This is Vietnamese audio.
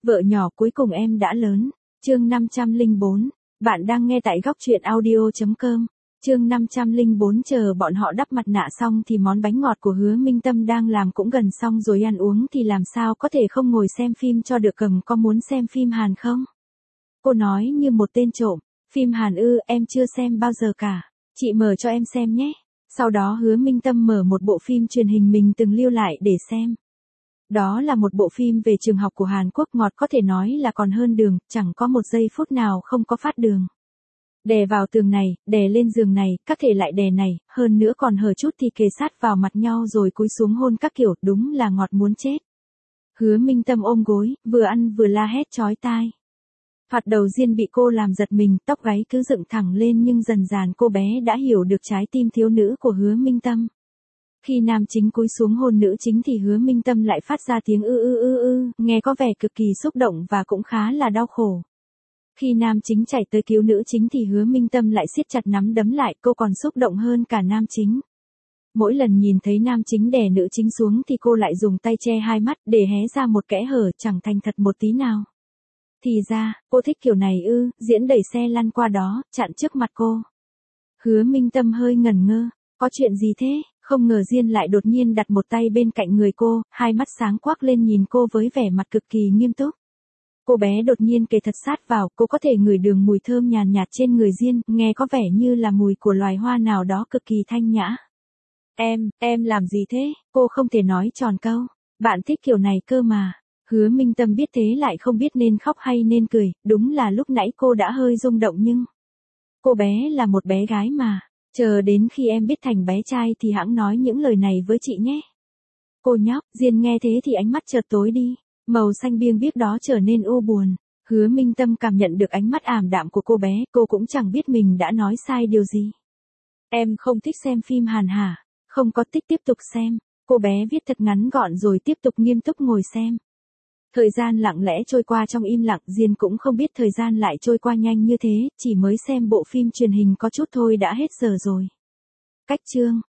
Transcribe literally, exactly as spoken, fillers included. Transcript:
Vợ nhỏ cuối cùng em đã lớn. Chương năm trăm lẻ bốn. Bạn đang nghe tại góc truyện audio chấm com. Chương năm trăm lẻ bốn. Chờ bọn họ đắp mặt nạ xong thì món bánh ngọt của Hứa Minh Tâm đang làm cũng gần xong rồi, ăn uống thì làm sao có thể không ngồi xem phim cho được. Cầm có muốn xem phim Hàn không? Cô nói như một tên trộm. Phim Hàn ư? Em chưa xem bao giờ cả. Chị mở cho em xem nhé. Sau đó Hứa Minh Tâm mở một bộ phim truyền hình mình từng lưu lại để xem. Đó là một bộ phim về trường học của Hàn Quốc, ngọt có thể nói là còn hơn đường, chẳng có một giây phút nào không có phát đường. Đè vào tường này, đè lên giường này, các thể lại đè này, hơn nữa còn hở chút thì kề sát vào mặt nhau rồi cúi xuống hôn các kiểu, đúng là ngọt muốn chết. Hứa Minh Tâm ôm gối, vừa ăn vừa la hét chói tai. Thoạt đầu Diên bị cô làm giật mình, tóc gáy cứ dựng thẳng lên, nhưng dần dần cô bé đã hiểu được trái tim thiếu nữ của Hứa Minh Tâm. Khi nam chính cúi xuống hôn nữ chính thì Hứa Minh Tâm lại phát ra tiếng ư ư ư ư, nghe có vẻ cực kỳ xúc động và cũng khá là đau khổ. Khi nam chính chạy tới cứu nữ chính thì Hứa Minh Tâm lại siết chặt nắm đấm lại, cô còn xúc động hơn cả nam chính. Mỗi lần nhìn thấy nam chính đè nữ chính xuống thì cô lại dùng tay che hai mắt để hé ra một kẽ hở, chẳng thành thật một tí nào. Thì ra, cô thích kiểu này ư? Diễn đẩy xe lăn qua đó, chặn trước mặt cô. Hứa Minh Tâm hơi ngẩn ngơ, có chuyện gì thế? Không ngờ Diên lại đột nhiên đặt một tay bên cạnh người cô, hai mắt sáng quắc lên nhìn cô với vẻ mặt cực kỳ nghiêm túc. Cô bé đột nhiên kề thật sát vào, cô có thể ngửi được mùi thơm nhàn nhạt, nhạt trên người Diên, nghe có vẻ như là mùi của loài hoa nào đó cực kỳ thanh nhã. Em, em làm gì thế? Cô không thể nói tròn câu. Bạn thích kiểu này cơ mà. Hứa Minh Tâm biết thế lại không biết nên khóc hay nên cười, đúng là lúc nãy cô đã hơi rung động nhưng... Cô bé là một bé gái mà. Chờ đến khi em biết thành bé trai thì hãng nói những lời này với chị nhé. Cô nhóc, Diên nghe thế thì ánh mắt chợt tối đi, màu xanh biếc biếc đó trở nên u buồn. Hứa Minh Tâm cảm nhận được ánh mắt ảm đạm của cô bé, cô cũng chẳng biết mình đã nói sai điều gì. Em không thích xem phim Hàn hả? Không có thích tiếp tục xem. Cô bé viết thật ngắn gọn rồi tiếp tục nghiêm túc ngồi xem. Thời gian lặng lẽ trôi qua trong im lặng, Diên cũng không biết thời gian lại trôi qua nhanh như thế, chỉ mới xem bộ phim truyền hình có chút thôi đã hết giờ rồi. Cách chương